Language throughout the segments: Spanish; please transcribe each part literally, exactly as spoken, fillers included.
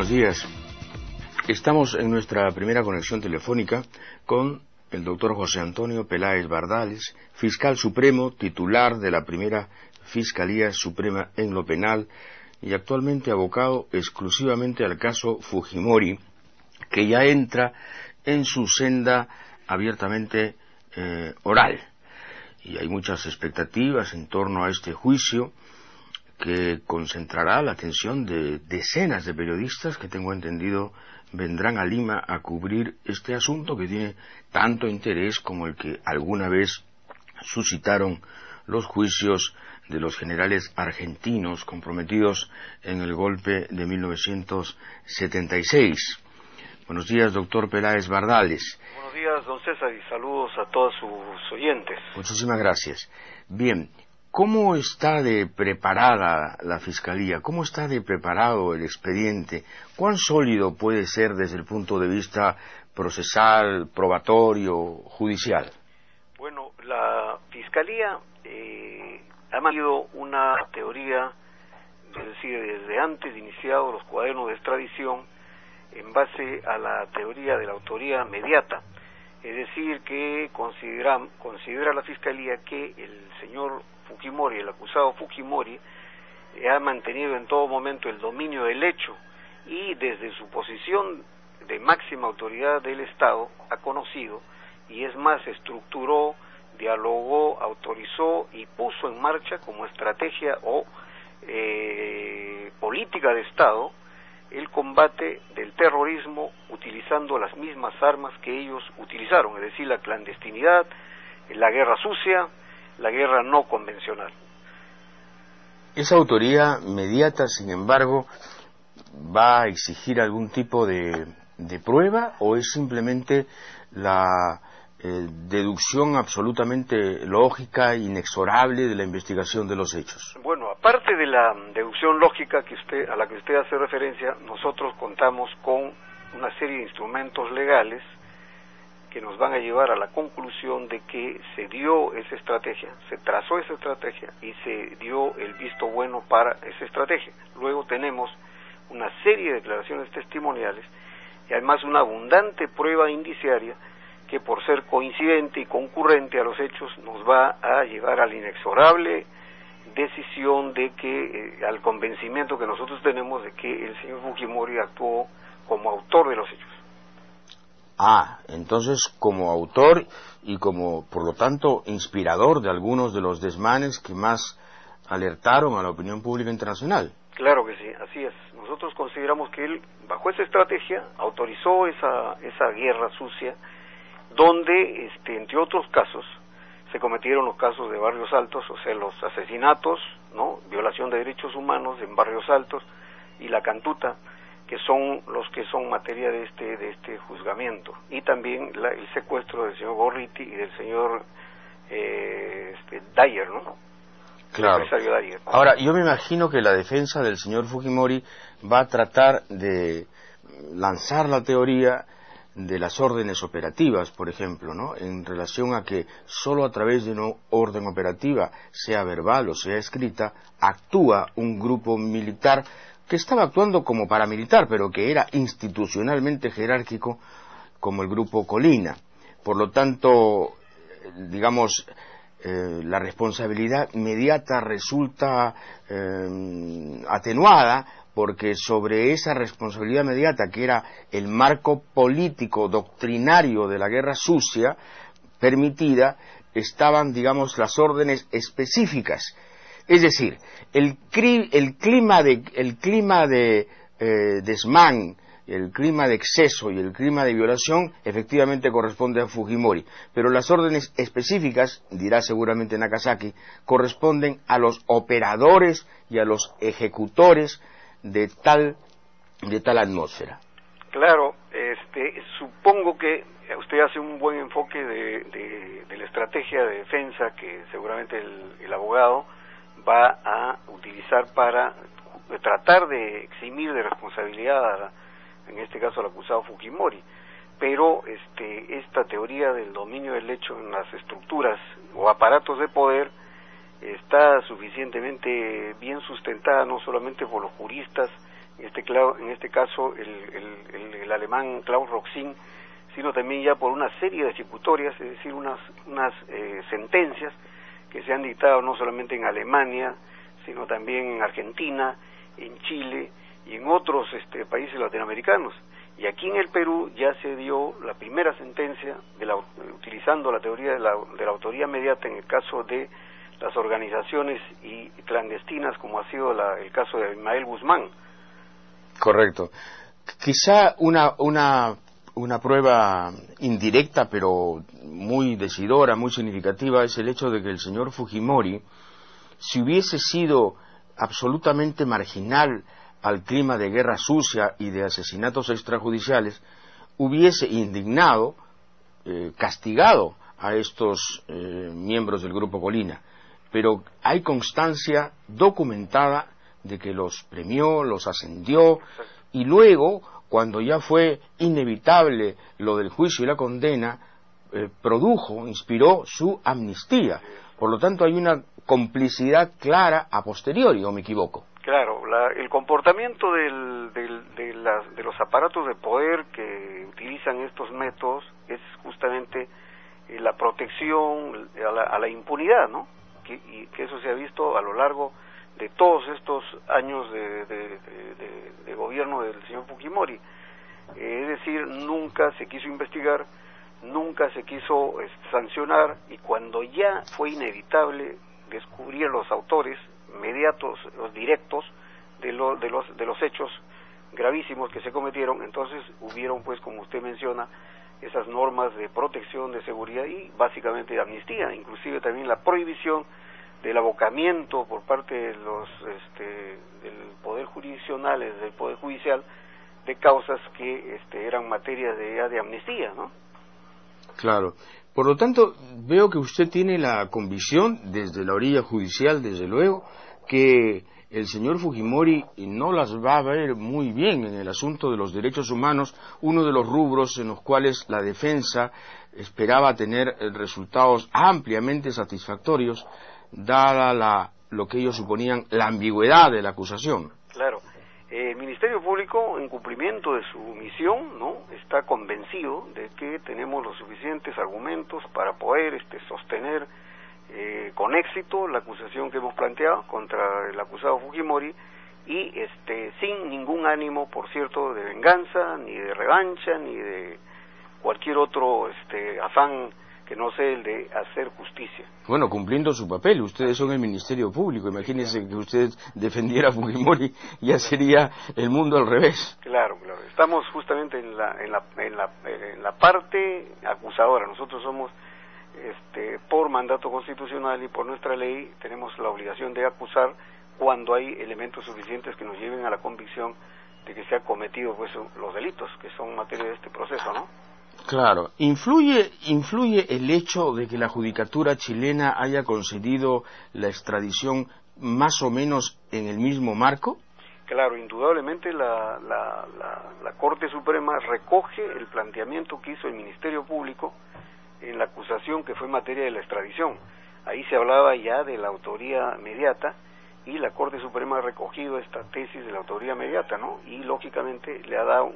buenos días. Estamos en nuestra primera conexión telefónica con el doctor José Antonio Peláez Bardales, fiscal supremo, titular de la primera Fiscalía Suprema en lo Penal y actualmente abocado exclusivamente al caso Fujimori, que ya entra en su senda abiertamente eh, oral. Y hay muchas expectativas en torno a este juicio que concentrará la atención de decenas de periodistas que, tengo entendido, vendrán a Lima a cubrir este asunto que tiene tanto interés como el que alguna vez suscitaron los juicios de los generales argentinos comprometidos en el golpe de mil novecientos setenta y seis. Buenos días, doctor Peláez Bardales. Buenos días, don César, y saludos a todos sus oyentes. Muchísimas gracias. Bien, ¿cómo está de preparada la Fiscalía? ¿Cómo está de preparado el expediente? ¿Cuán sólido puede ser desde el punto de vista procesal, probatorio, judicial? Bueno, la Fiscalía eh, ha mantenido una teoría, es decir, desde antes de iniciados los cuadernos de extradición, en base a la teoría de la autoría mediata. Es decir, que considera, considera la Fiscalía que el señor Fujimori, el acusado Fujimori, eh, ha mantenido en todo momento el dominio del hecho y desde su posición de máxima autoridad del Estado ha conocido, y es más, estructuró, dialogó, autorizó y puso en marcha como estrategia o eh, política de Estado el combate del terrorismo utilizando las mismas armas que ellos utilizaron, es decir, la clandestinidad, la guerra sucia, la guerra no convencional. Esa autoría mediata, sin embargo, ¿va a exigir algún tipo de, de prueba o es simplemente la eh, deducción absolutamente lógica e inexorable de la investigación de los hechos? Bueno, aparte de la deducción lógica que usted, a la que usted hace referencia, nosotros contamos con una serie de instrumentos legales que nos van a llevar a la conclusión de que se dio esa estrategia, se trazó esa estrategia y se dio el visto bueno para esa estrategia. Luego tenemos una serie de declaraciones testimoniales y además una abundante prueba indiciaria que, por ser coincidente y concurrente a los hechos, nos va a llevar a la inexorable decisión de que, eh, al convencimiento que nosotros tenemos de que el señor Fujimori actuó como autor de los hechos. Ah, entonces como autor y como, por lo tanto, inspirador de algunos de los desmanes que más alertaron a la opinión pública internacional. Claro que sí, así es. Nosotros consideramos que él, bajo esa estrategia, autorizó esa, esa guerra sucia, donde, este, entre otros casos, se cometieron los casos de Barrios Altos, o sea, los asesinatos, ¿no?, violación de derechos humanos en Barrios Altos y la cantuta, que son los que son materia de este de este juzgamiento, y también la, el secuestro del señor Gorriti y del señor eh, este, Dyer, ¿no? Claro. El empresario Dyer. Ahora, yo me imagino que la defensa del señor Fujimori va a tratar de lanzar la teoría de las órdenes operativas, por ejemplo, ¿no?, en relación a que solo a través de una orden operativa, sea verbal o sea escrita, actúa un grupo militar que estaba actuando como paramilitar, pero que era institucionalmente jerárquico, como el Grupo Colina. Por lo tanto, digamos, eh, la responsabilidad inmediata resulta eh, atenuada, porque sobre esa responsabilidad inmediata, que era el marco político doctrinario de la guerra sucia permitida, estaban, digamos, las órdenes específicas. Es decir, el, cri, el clima de, el clima de eh, desmán, el clima de exceso y el clima de violación efectivamente corresponde a Fujimori, pero las órdenes específicas, dirá seguramente Nakazaki, corresponden a los operadores y a los ejecutores de tal, de tal atmósfera. Claro, este, supongo que usted hace un buen enfoque de, de, de la estrategia de defensa que seguramente el, el abogado va a utilizar para tratar de eximir de responsabilidad, a, en este caso al acusado Fujimori, pero este, esta teoría del dominio del hecho en las estructuras o aparatos de poder está suficientemente bien sustentada no solamente por los juristas en este, en este caso el, el, el, el alemán Klaus Roxin, sino también ya por una serie de ejecutorias, es decir, unas, unas eh, sentencias que se han dictado no solamente en Alemania, sino también en Argentina, en Chile y en otros este, países latinoamericanos. Y aquí en el Perú ya se dio la primera sentencia, de la, utilizando la teoría de la, de la autoría inmediata en el caso de las organizaciones y clandestinas, como ha sido la, el caso de Ismael Guzmán. Correcto. Quizá una, una, una prueba indirecta, pero muy decidora, muy significativa, es el hecho de que el señor Fujimori, si hubiese sido absolutamente marginal al clima de guerra sucia y de asesinatos extrajudiciales, hubiese indignado, eh, castigado a estos eh, miembros del Grupo Colina. Pero hay constancia documentada de que los premió, los ascendió, y luego, cuando ya fue inevitable lo del juicio y la condena, eh, produjo, inspiró su amnistía. Por lo tanto, hay una complicidad clara a posteriori, ¿o me equivoco? Claro, la, el comportamiento del, del, de, las, de los aparatos de poder que utilizan estos métodos es justamente eh, la protección a la, a la impunidad, ¿no? Que, y que eso se ha visto a lo largo de todos estos años de, de, de, de, de gobierno del señor Fujimori. Eh, es decir, nunca se quiso investigar, nunca se quiso eh, sancionar, y cuando ya fue inevitable descubrir los autores inmediatos, los directos de, lo, de, los, de los hechos gravísimos que se cometieron, entonces hubieron, pues, como usted menciona, esas normas de protección, de seguridad y básicamente de amnistía, inclusive también la prohibición del abocamiento por parte de los este, del poder jurisdiccional, del poder judicial, de causas que este, eran materia de, de amnistía, ¿no? Claro. Por lo tanto, veo que usted tiene la convicción, desde la orilla judicial, desde luego, que el señor Fujimori no las va a ver muy bien en el asunto de los derechos humanos, uno de los rubros en los cuales la defensa esperaba tener resultados ampliamente satisfactorios, dada la, lo que ellos suponían la ambigüedad de la acusación. Claro. El Ministerio Público, en cumplimiento de su misión, ¿no?, está convencido de que tenemos los suficientes argumentos para poder este, sostener eh, con éxito la acusación que hemos planteado contra el acusado Fujimori, y este, sin ningún ánimo, por cierto, de venganza, ni de revancha, ni de cualquier otro este, afán que no sea el de hacer justicia. Bueno, cumpliendo su papel, ustedes son el Ministerio Público, imagínense que usted defendiera a Fujimori, ya sería el mundo al revés. Claro, claro, estamos justamente en la, en la, en la, en la parte acusadora. Nosotros somos, este, por mandato constitucional y por nuestra ley, tenemos la obligación de acusar cuando hay elementos suficientes que nos lleven a la convicción de que se han cometido, pues, los delitos que son materia de este proceso, ¿no? Claro. ¿Influye, influye el hecho de que la judicatura chilena haya concedido la extradición más o menos en el mismo marco? Claro, indudablemente la, la, la, la Corte Suprema recoge el planteamiento que hizo el Ministerio Público en la acusación que fue en materia de la extradición. Ahí se hablaba ya de la autoría inmediata, y la Corte Suprema ha recogido esta tesis de la autoría inmediata, ¿no? Y lógicamente le ha dado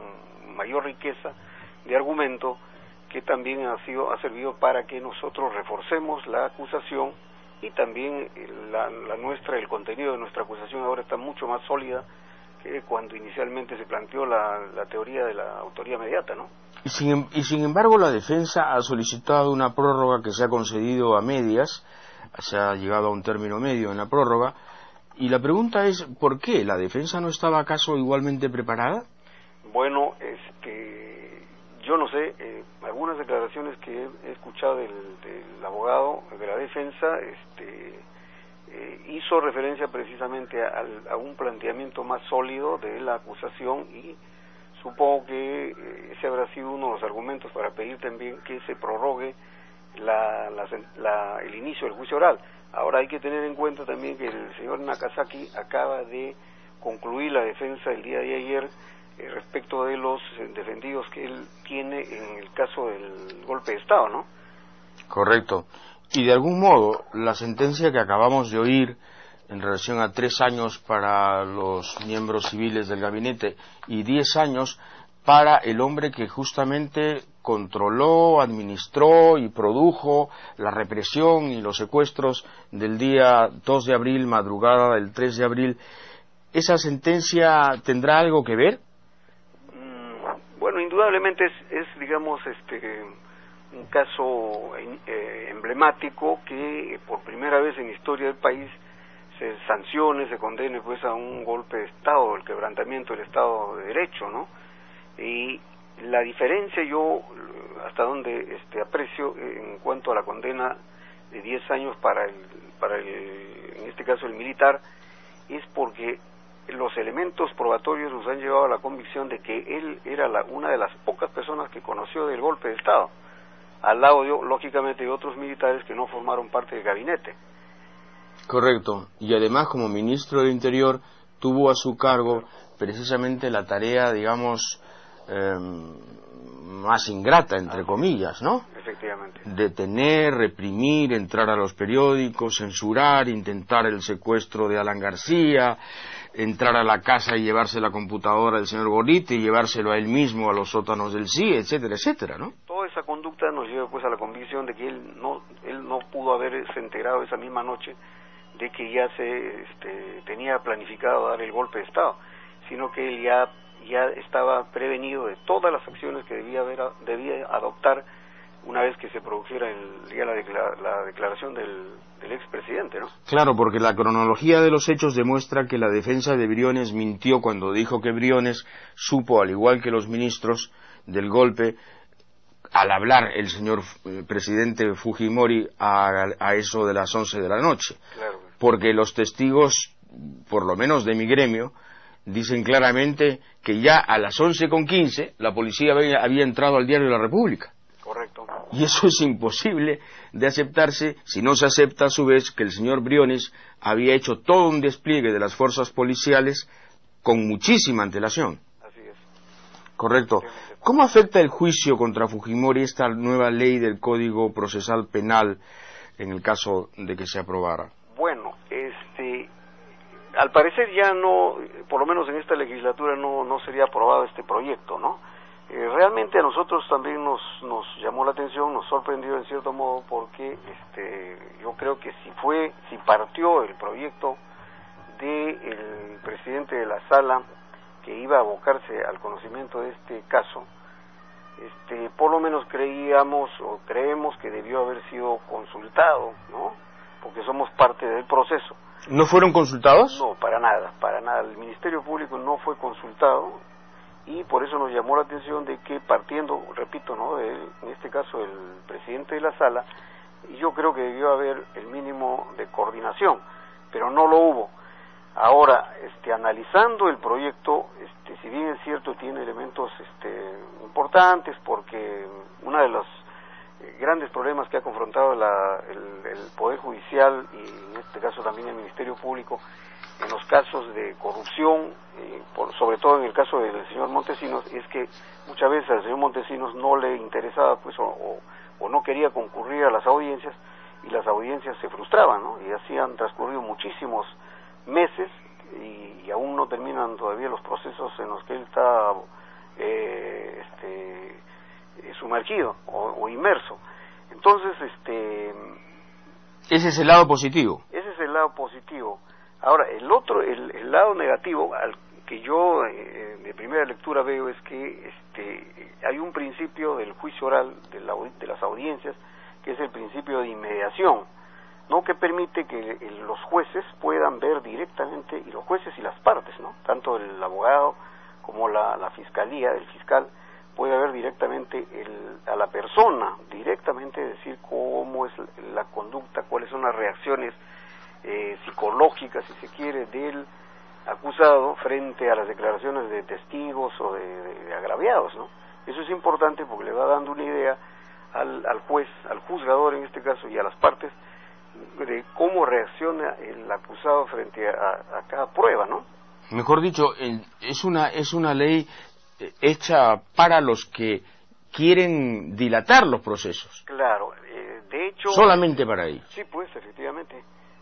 un mayor riqueza de argumento, que también ha sido ha servido para que nosotros reforcemos la acusación, y también la, la nuestra el contenido de nuestra acusación ahora está mucho más sólida que cuando inicialmente se planteó la, la teoría de la autoría inmediata, ¿no? Y sin, y sin embargo la defensa ha solicitado una prórroga que se ha concedido a medias, se ha llegado a un término medio en la prórroga, y la pregunta es, ¿por qué? ¿La defensa no estaba acaso igualmente preparada? Bueno, este... yo no sé, eh, algunas declaraciones que he escuchado del, del abogado de la defensa este, eh, hizo referencia precisamente a, a un planteamiento más sólido de la acusación, y supongo que eh, ese habrá sido uno de los argumentos para pedir también que se prorrogue la, la, la, el inicio del juicio oral. Ahora hay que tener en cuenta también que el señor Nakazaki acaba de concluir la defensa el día de ayer respecto de los defendidos que él tiene en el caso del golpe de Estado, ¿no? Correcto. Y de algún modo, la sentencia que acabamos de oír en relación a tres años para los miembros civiles del gabinete y diez años para el hombre que justamente controló, administró y produjo la represión y los secuestros del día dos de abril, madrugada del tres de abril. ¿Esa sentencia tendrá algo que ver? Mm, bueno, indudablemente es, es digamos, este, un caso eh, emblemático que por primera vez en la historia del país se sancione, se condene pues a un golpe de Estado, el quebrantamiento del Estado de Derecho, ¿no? Y la diferencia yo, hasta donde este, aprecio en cuanto a la condena de diez años para el, para el, en este caso el militar, es porque los elementos probatorios nos han llevado a la convicción de que él era la, una de las pocas personas que conoció del golpe de Estado, al lado, de, lógicamente, de otros militares que no formaron parte del gabinete. Correcto, y además como ministro del Interior tuvo a su cargo precisamente la tarea, digamos, eh, más ingrata, entre comillas, ¿no? Efectivamente. Detener, reprimir, entrar a los periódicos, censurar, intentar el secuestro de Alan García, entrar a la casa y llevarse la computadora del señor Gorriti y llevárselo a él mismo a los sótanos del C I E, etcétera, etcétera, ¿no? Toda esa conducta nos lleva pues a la convicción de que él no, él no pudo haberse enterado esa misma noche de que ya se este, tenía planificado dar el golpe de Estado, sino que él ya ya estaba prevenido de todas las acciones que debía haber debía adoptar una vez que se produjera el día la, declara, la declaración del, del expresidente, ¿no? Claro, porque la cronología de los hechos demuestra que la defensa de Briones mintió cuando dijo que Briones supo, al igual que los ministros del golpe, al hablar el señor eh, presidente Fujimori a, a eso de las once de la noche. Claro. Porque los testigos, por lo menos de mi gremio, dicen claramente que ya a las once con quince la policía había, había entrado al diario de la República. Correcto. Y eso es imposible de aceptarse si no se acepta a su vez que el señor Briones había hecho todo un despliegue de las fuerzas policiales con muchísima antelación. Así es. Correcto. ¿Cómo afecta el juicio contra Fujimori esta nueva ley del Código Procesal Penal en el caso de que se aprobara? Bueno, este, al parecer ya no, por lo menos en esta legislatura no, no sería aprobado este proyecto, ¿no? Eh, realmente a nosotros también nos, nos llamó la atención, nos sorprendió en cierto modo porque este, yo creo que si fue, si partió el proyecto del presidente de la Sala que iba a abocarse al conocimiento de este caso, este, por lo menos creíamos o creemos que debió haber sido consultado, ¿no? Porque somos parte del proceso. ¿No fueron consultados? No, para nada, para nada. El Ministerio Público no fue consultado y por eso nos llamó la atención de que partiendo, repito, ¿no? De, en este caso el presidente de la Sala, yo creo que debió haber el mínimo de coordinación, pero no lo hubo. Ahora, este, analizando el proyecto, este, si bien es cierto tiene elementos este, importantes, porque uno de los grandes problemas que ha confrontado la, el, el Poder Judicial y en este caso también el Ministerio Público en los casos de corrupción, eh, por, sobre todo en el caso del señor Montesinos, es que muchas veces al señor Montesinos no le interesaba pues o, o, o no quería concurrir a las audiencias y las audiencias se frustraban, ¿no? Y así han transcurrido muchísimos meses y, y aún no terminan todavía los procesos en los que él está eh, este, sumergido o, o inmerso. Entonces, este, ese es el lado positivo. Ese es el lado positivo. Ahora, el otro, el, el lado negativo al que yo eh, de primera lectura veo es que este, hay un principio del juicio oral de, la, de las audiencias que es el principio de inmediación, ¿no? Que permite que el, los jueces puedan ver directamente, y los jueces y las partes, ¿no? Tanto el abogado como la, la fiscalía, el fiscal, puede ver directamente el, a la persona, directamente decir cómo es la conducta, cuáles son las reacciones eh, psicológicas, si se quiere, del acusado frente a las declaraciones de testigos o de, de, de agraviados, ¿no? Eso es importante porque le va dando una idea al, al juez, al juzgador en este caso, y a las partes, de cómo reacciona el acusado frente a, a cada prueba, ¿no? Mejor dicho, es una es una ley hecha para los que quieren dilatar los procesos. Claro, eh, de hecho... Solamente para ellos. Sí, pues, efectivamente.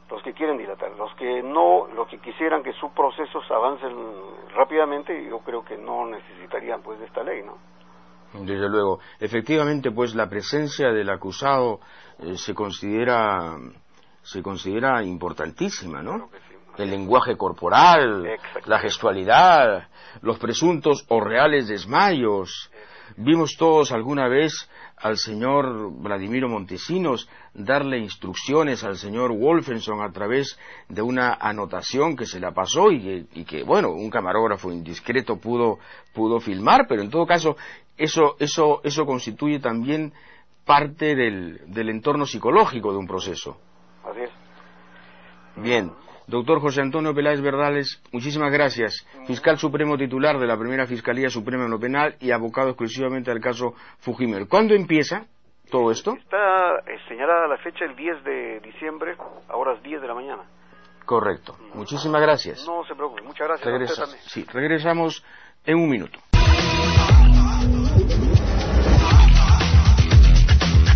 los que quieren dilatar. Los que no, los que quisieran que sus procesos avancen rápidamente, yo creo que no necesitarían pues de esta ley, ¿no? Desde luego. Efectivamente, pues la presencia del acusado eh, se considera se considera importantísima, ¿no? Claro que sí. El lenguaje corporal, la gestualidad, los presuntos o reales desmayos. Vimos todos alguna vez al señor Vladimiro Montesinos darle instrucciones al señor Wolfenson a través de una anotación que se la pasó y que, y que bueno, un camarógrafo indiscreto pudo, pudo filmar, pero en todo caso eso, eso, eso constituye también parte del, del entorno psicológico de un proceso. Así es. Bien. Doctor José Antonio Peláez Verdales, muchísimas gracias. Fiscal Supremo titular de la Primera Fiscalía Suprema en lo Penal y abocado exclusivamente al caso Fujimori. ¿Cuándo empieza todo esto? Está eh, señalada la fecha el diez de diciembre, a horas diez de la mañana. Correcto. Muchísimas gracias. No se preocupe. Muchas gracias. Regresa, A usted también. sí, regresamos en un minuto.